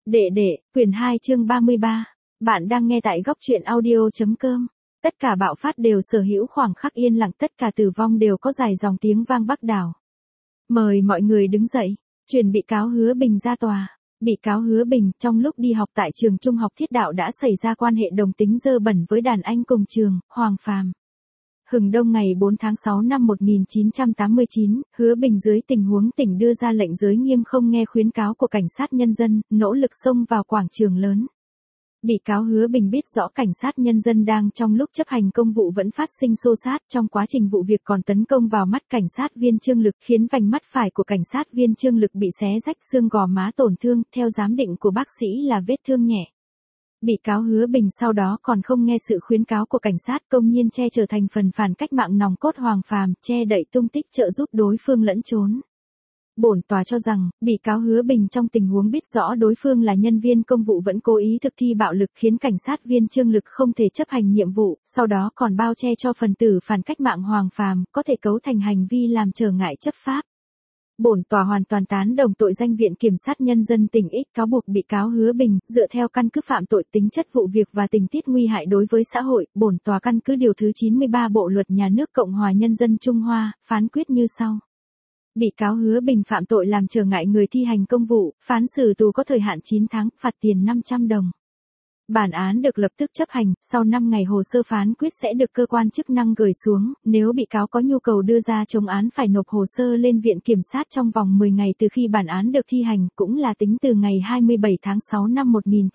Đệ đệ, quyển 2 chương 33. Bạn đang nghe tại góc truyện audio.com. Tất cả bạo phát đều sở hữu khoảng khắc yên lặng, tất cả tử vong đều có dài dòng tiếng vang bắc đảo. Mời mọi người đứng dậy, truyền bị cáo Hứa Bình ra tòa. Bị cáo Hứa Bình, trong lúc đi học tại trường trung học Thiết Đạo đã xảy ra quan hệ đồng tính dơ bẩn với đàn anh cùng trường, Hoàng Phàm. Hừng đông ngày 4 tháng 6 năm 1989, Hứa Bình dưới tình huống tỉnh đưa ra lệnh giới nghiêm không nghe khuyến cáo của cảnh sát nhân dân, nỗ lực xông vào quảng trường lớn. Bị cáo Hứa Bình biết rõ cảnh sát nhân dân đang trong lúc chấp hành công vụ vẫn phát sinh xô xát, trong quá trình vụ việc còn tấn công vào mắt cảnh sát viên Trương Lực khiến vành mắt phải của cảnh sát viên Trương Lực bị xé rách, xương gò má tổn thương, theo giám định của bác sĩ là vết thương nhẹ. Bị cáo Hứa Bình sau đó còn không nghe sự khuyến cáo của cảnh sát, công nhiên che chở thành phần phản cách mạng nòng cốt Hoàng Phàm, che đậy tung tích trợ giúp đối phương lẫn trốn. Bổn tòa cho rằng, bị cáo Hứa Bình trong tình huống biết rõ đối phương là nhân viên công vụ vẫn cố ý thực thi bạo lực khiến cảnh sát viên Trương Lực không thể chấp hành nhiệm vụ, sau đó còn bao che cho phần tử phản cách mạng Hoàng Phàm, có thể cấu thành hành vi làm trở ngại chấp pháp. Bổn tòa hoàn toàn tán đồng tội danh Viện Kiểm sát Nhân dân tỉnh X cáo buộc bị cáo Hứa Bình, dựa theo căn cứ phạm tội, tính chất vụ việc và tình tiết nguy hại đối với xã hội, bổn tòa căn cứ điều thứ 93 Bộ Luật Nhà nước Cộng hòa Nhân dân Trung Hoa, phán quyết như sau. Bị cáo Hứa Bình phạm tội làm trở ngại người thi hành công vụ, phán xử tù có thời hạn 9 tháng, phạt tiền 500 đồng. Bản án được lập tức chấp hành, sau 5 ngày hồ sơ phán quyết sẽ được cơ quan chức năng gửi xuống, nếu bị cáo có nhu cầu đưa ra chống án phải nộp hồ sơ lên Viện Kiểm sát trong vòng 10 ngày từ khi bản án được thi hành, cũng là tính từ ngày 27 tháng 6 năm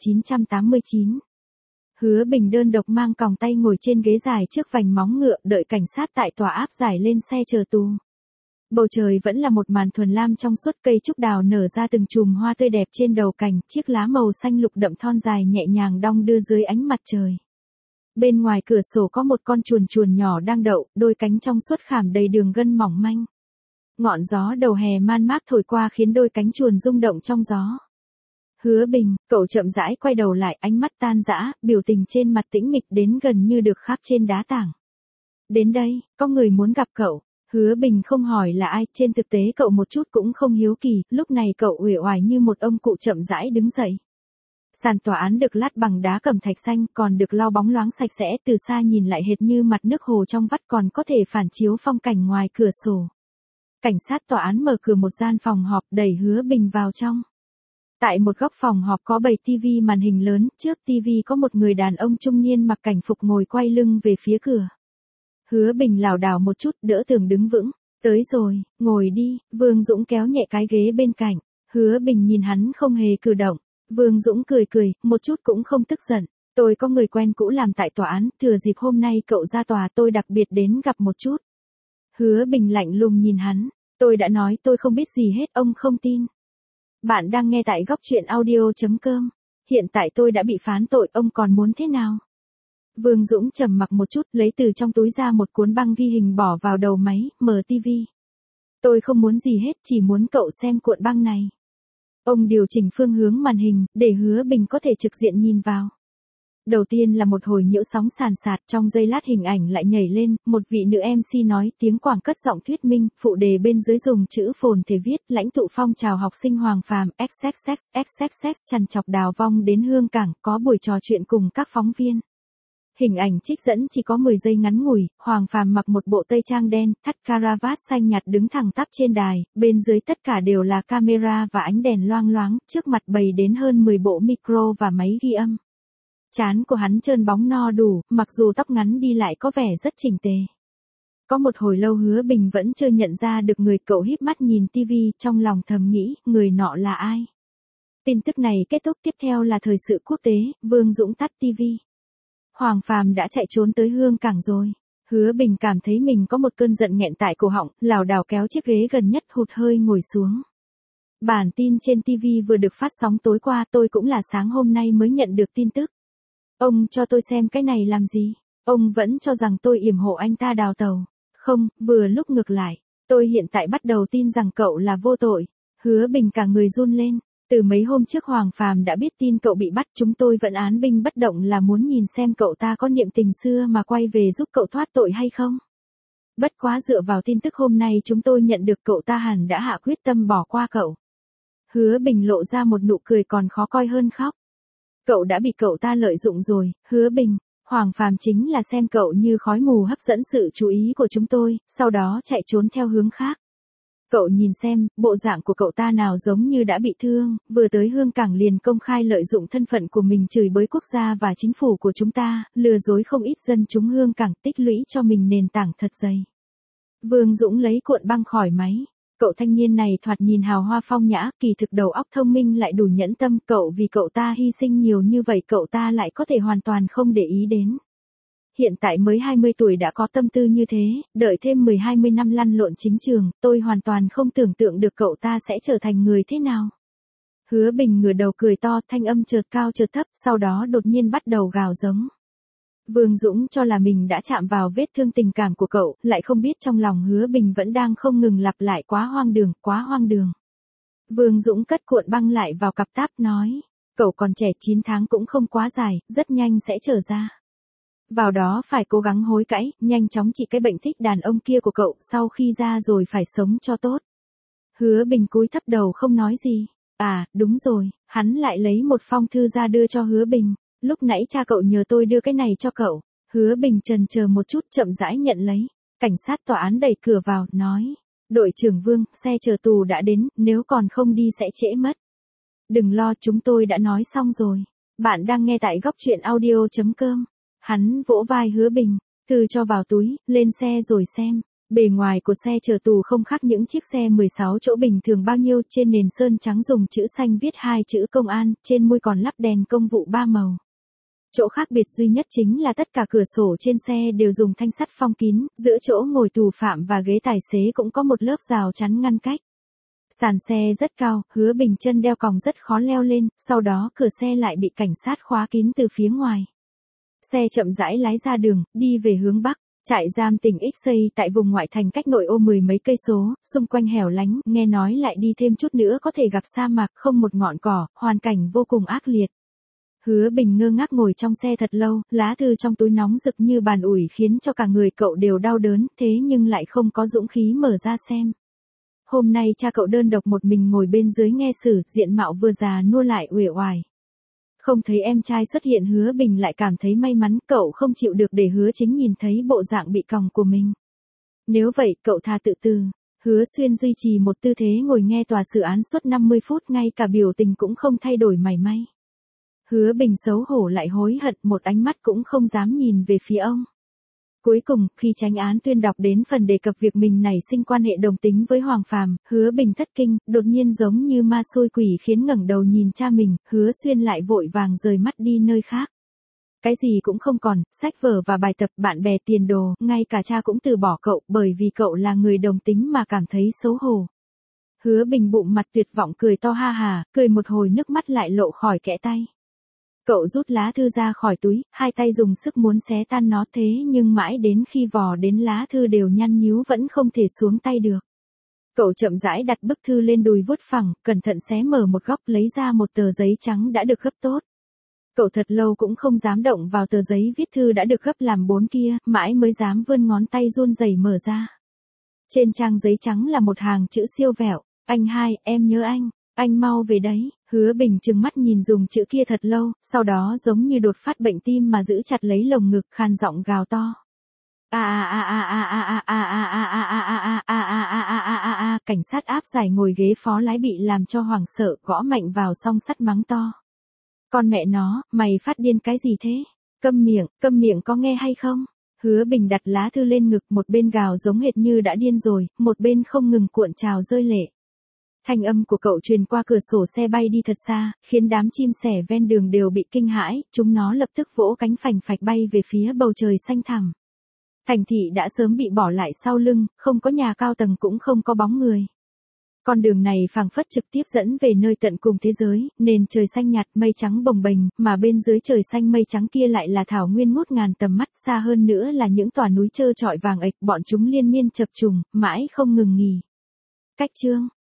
1989. Hứa Bình đơn độc mang còng tay ngồi trên ghế dài trước vành móng ngựa, đợi cảnh sát tại tòa áp giải lên xe chờ tù. Bầu trời vẫn là một màn thuần lam trong suốt, cây trúc đào nở ra từng chùm hoa tươi đẹp trên đầu cành, chiếc lá màu xanh lục đậm thon dài nhẹ nhàng đong đưa dưới ánh mặt trời. Bên ngoài cửa sổ có một con chuồn chuồn nhỏ đang đậu, đôi cánh trong suốt khảm đầy đường gân mỏng manh. Ngọn gió đầu hè man mác thổi qua khiến đôi cánh chuồn rung động trong gió. Hứa Bình, cậu chậm rãi quay đầu lại, ánh mắt tan rã, biểu tình trên mặt tĩnh mịch đến gần như được khắc trên đá tảng. Đến đây, có người muốn gặp cậu. Hứa Bình không hỏi là ai, trên thực tế cậu một chút cũng không hiếu kỳ, lúc này cậu uể oải như một ông cụ chậm rãi đứng dậy. Sàn tòa án được lát bằng đá cẩm thạch xanh, còn được lau bóng loáng sạch sẽ, từ xa nhìn lại hệt như mặt nước hồ trong vắt, còn có thể phản chiếu phong cảnh ngoài cửa sổ. Cảnh sát tòa án mở cửa một gian phòng họp, đẩy Hứa Bình vào trong. Tại một góc phòng họp có bày tivi màn hình lớn, trước tivi có một người đàn ông trung niên mặc cảnh phục ngồi quay lưng về phía cửa. Hứa Bình lảo đảo một chút, đỡ tường đứng vững. Tới rồi, ngồi đi, Vương Dũng kéo nhẹ cái ghế bên cạnh. Hứa Bình nhìn hắn không hề cử động. Vương Dũng cười cười, một chút cũng không tức giận. Tôi có người quen cũ làm tại tòa án, thừa dịp hôm nay cậu ra tòa tôi đặc biệt đến gặp một chút. Hứa Bình lạnh lùng nhìn hắn. Tôi đã nói tôi không biết gì hết, ông không tin. Bạn đang nghe tại góc truyện audio.com. Hiện tại tôi đã bị phán tội, ông còn muốn thế nào? Vương Dũng trầm mặc một chút, lấy từ trong túi ra một cuốn băng ghi hình bỏ vào đầu máy, mở tivi. Tôi không muốn gì hết, chỉ muốn cậu xem cuộn băng này. Ông điều chỉnh phương hướng màn hình, để Hứa Bình có thể trực diện nhìn vào. Đầu tiên là một hồi nhiễu sóng sàn sạt, trong giây lát hình ảnh lại nhảy lên, một vị nữ MC nói, tiếng quảng cất giọng thuyết minh, phụ đề bên dưới dùng chữ phồn thể viết, lãnh tụ phong trào học sinh Hoàng Phàm, XXX trằn trọc đào vong đến Hương Cảng, có buổi trò chuyện cùng các phóng viên. Hình ảnh trích dẫn chỉ có 10 giây ngắn ngủi, Hoàng Phàm mặc một bộ tây trang đen, thắt caravat xanh nhạt đứng thẳng tắp trên đài, bên dưới tất cả đều là camera và ánh đèn loang loáng, trước mặt bày đến hơn 10 bộ micro và máy ghi âm. Trán của hắn trơn bóng no đủ, mặc dù tóc ngắn đi lại có vẻ rất chỉnh tề. Có một hồi lâu Hứa Bình vẫn chưa nhận ra được người, cậu híp mắt nhìn tivi, trong lòng thầm nghĩ, người nọ là ai? Tin tức này kết thúc, tiếp theo là thời sự quốc tế, Vương Dũng tắt tivi. Hoàng Phàm đã chạy trốn tới Hương Cảng rồi. Hứa Bình cảm thấy mình có một cơn giận nghẹn tại cổ họng, lảo đảo kéo chiếc ghế gần nhất, hụt hơi ngồi xuống. Bản tin trên TV vừa được phát sóng tối qua, tôi cũng là sáng hôm nay mới nhận được tin tức. Ông cho tôi xem cái này làm gì? Ông vẫn cho rằng tôi yểm hộ anh ta đào tàu. Không, vừa lúc ngược lại. Tôi hiện tại bắt đầu tin rằng cậu là vô tội. Hứa Bình cả người run lên. Từ mấy hôm trước Hoàng Phàm đã biết tin cậu bị bắt, chúng tôi vẫn án binh bất động là muốn nhìn xem cậu ta có niệm tình xưa mà quay về giúp cậu thoát tội hay không. Bất quá dựa vào tin tức hôm nay chúng tôi nhận được, cậu ta hẳn đã hạ quyết tâm bỏ qua cậu. Hứa Bình lộ ra một nụ cười còn khó coi hơn khóc. Cậu đã bị cậu ta lợi dụng rồi, Hứa Bình. Hoàng Phàm chính là xem cậu như khói mù hấp dẫn sự chú ý của chúng tôi, sau đó chạy trốn theo hướng khác. Cậu nhìn xem, bộ dạng của cậu ta nào giống như đã bị thương, vừa tới Hương Cảng liền công khai lợi dụng thân phận của mình chửi bới quốc gia và chính phủ của chúng ta, lừa dối không ít dân chúng Hương Cảng, tích lũy cho mình nền tảng thật dày. Vương Dũng lấy cuộn băng khỏi máy. Cậu thanh niên này thoạt nhìn hào hoa phong nhã, kỳ thực đầu óc thông minh lại đủ nhẫn tâm, vì cậu ta hy sinh nhiều như vậy cậu ta lại có thể hoàn toàn không để ý đến. Hiện tại mới 20 tuổi đã có tâm tư như thế, đợi thêm 10-20 năm lăn lộn chính trường, tôi hoàn toàn không tưởng tượng được cậu ta sẽ trở thành người thế nào. Hứa Bình ngửa đầu cười to, thanh âm chợt cao chợt thấp, sau đó đột nhiên bắt đầu gào giống. Vương Dũng cho là mình đã chạm vào vết thương tình cảm của cậu, lại không biết trong lòng Hứa Bình vẫn đang không ngừng lặp lại quá hoang đường, quá hoang đường. Vương Dũng cất cuộn băng lại vào cặp táp nói, cậu còn trẻ 9 tháng cũng không quá dài, rất nhanh sẽ trở ra. Vào đó phải cố gắng hối cải, nhanh chóng trị cái bệnh thích đàn ông kia của cậu, sau khi ra rồi phải sống cho tốt. Hứa Bình cúi thấp đầu không nói gì. À, đúng rồi, hắn lại lấy một phong thư ra đưa cho Hứa Bình. Lúc nãy cha cậu nhờ tôi đưa cái này cho cậu. Hứa Bình chần chờ một chút chậm rãi nhận lấy. Cảnh sát tòa án đẩy cửa vào, nói. Đội trưởng Vương, xe chở tù đã đến, nếu còn không đi sẽ trễ mất. Đừng lo, chúng tôi đã nói xong rồi. Bạn đang nghe tại góc truyện audio.com. Hắn vỗ vai Hứa Bình, thư cho vào túi, lên xe rồi xem. Bề ngoài của xe chở tù không khác những chiếc xe 16 chỗ bình thường bao nhiêu, trên nền sơn trắng dùng chữ xanh viết 2 chữ công an, trên mui còn lắp đèn công vụ 3 màu. Chỗ khác biệt duy nhất chính là tất cả cửa sổ trên xe đều dùng thanh sắt phong kín, giữa chỗ ngồi tù phạm và ghế tài xế cũng có một lớp rào chắn ngăn cách. Sàn xe rất cao, Hứa Bình chân đeo còng rất khó leo lên, sau đó cửa xe lại bị cảnh sát khóa kín từ phía ngoài. Xe chậm rãi lái ra đường, đi về hướng Bắc. Trại giam tỉnh X xây tại vùng ngoại thành cách nội ô 10 mấy cây số, xung quanh hẻo lánh, nghe nói lại đi thêm chút nữa có thể gặp sa mạc không một ngọn cỏ, hoàn cảnh vô cùng ác liệt. Hứa Bình ngơ ngác ngồi trong xe thật lâu, lá thư trong túi nóng rực như bàn ủi khiến cho cả người cậu đều đau đớn, thế nhưng lại không có dũng khí mở ra xem. Hôm nay cha cậu đơn độc một mình ngồi bên dưới nghe xử, diện mạo vừa già nua lại uể oải. Không thấy em trai xuất hiện Hứa Bình lại cảm thấy may mắn, cậu không chịu được để Hứa Chính nhìn thấy bộ dạng bị còng của mình. Nếu vậy, cậu thà tự tử. Hứa Xuyên duy trì một tư thế ngồi nghe tòa xử án suốt 50 phút, ngay cả biểu tình cũng không thay đổi mảy may. Hứa Bình xấu hổ lại hối hận, một ánh mắt cũng không dám nhìn về phía ông. Cuối cùng, khi chánh án tuyên đọc đến phần đề cập việc mình nảy sinh quan hệ đồng tính với Hoàng Phàm, Hứa Bình thất kinh, đột nhiên giống như ma xui quỷ khiến ngẩng đầu nhìn cha mình, Hứa Xuyên lại vội vàng rời mắt đi nơi khác. Cái gì cũng không còn, sách vở và bài tập, bạn bè, tiền đồ, ngay cả cha cũng từ bỏ cậu, bởi vì cậu là người đồng tính mà cảm thấy xấu hổ. Hứa Bình bụng mặt tuyệt vọng cười to ha hà, cười một hồi nước mắt lại lộ khỏi kẽ tay. Cậu rút lá thư ra khỏi túi, hai tay dùng sức muốn xé tan nó, thế nhưng mãi đến khi vò đến lá thư đều nhăn nhúu vẫn không thể xuống tay được. Cậu chậm rãi đặt bức thư lên đùi vuốt phẳng, cẩn thận xé mở một góc lấy ra một tờ giấy trắng đã được gấp tốt. Cậu thật lâu cũng không dám động vào tờ giấy viết thư đã được gấp làm 4 kia, mãi mới dám vươn ngón tay run rẩy mở ra. Trên trang giấy trắng là một hàng chữ siêu vẹo, anh hai, em nhớ anh mau về đấy. Hứa Bình trừng mắt nhìn dùng chữ kia thật lâu, sau đó giống như đột phát bệnh tim mà giữ chặt lấy lồng ngực, khàn giọng gào to. Cảnh sát áp giải ngồi ghế phó lái bị làm cho hoảng sợ, gõ mạnh vào song sắt mắng to. Con mẹ nó, mày phát điên cái gì thế? Câm miệng có nghe hay không? Hứa Bình đặt lá thư lên ngực, một bên gào giống hệt như đã điên rồi, một bên không ngừng cuộn trào rơi lệ. Thanh âm của cậu truyền qua cửa sổ xe bay đi thật xa, khiến đám chim sẻ ven đường đều bị kinh hãi, chúng nó lập tức vỗ cánh phành phạch bay về phía bầu trời xanh thẳm. Thành thị đã sớm bị bỏ lại sau lưng, không có nhà cao tầng cũng không có bóng người. Con đường này phảng phất trực tiếp dẫn về nơi tận cùng thế giới, nền trời xanh nhạt, mây trắng bồng bềnh, mà bên dưới trời xanh mây trắng kia lại là thảo nguyên ngút ngàn tầm mắt, xa hơn nữa là những tòa núi trơ trọi vàng ạch, bọn chúng liên miên chập trùng, mãi không ngừng nghỉ. Cách chương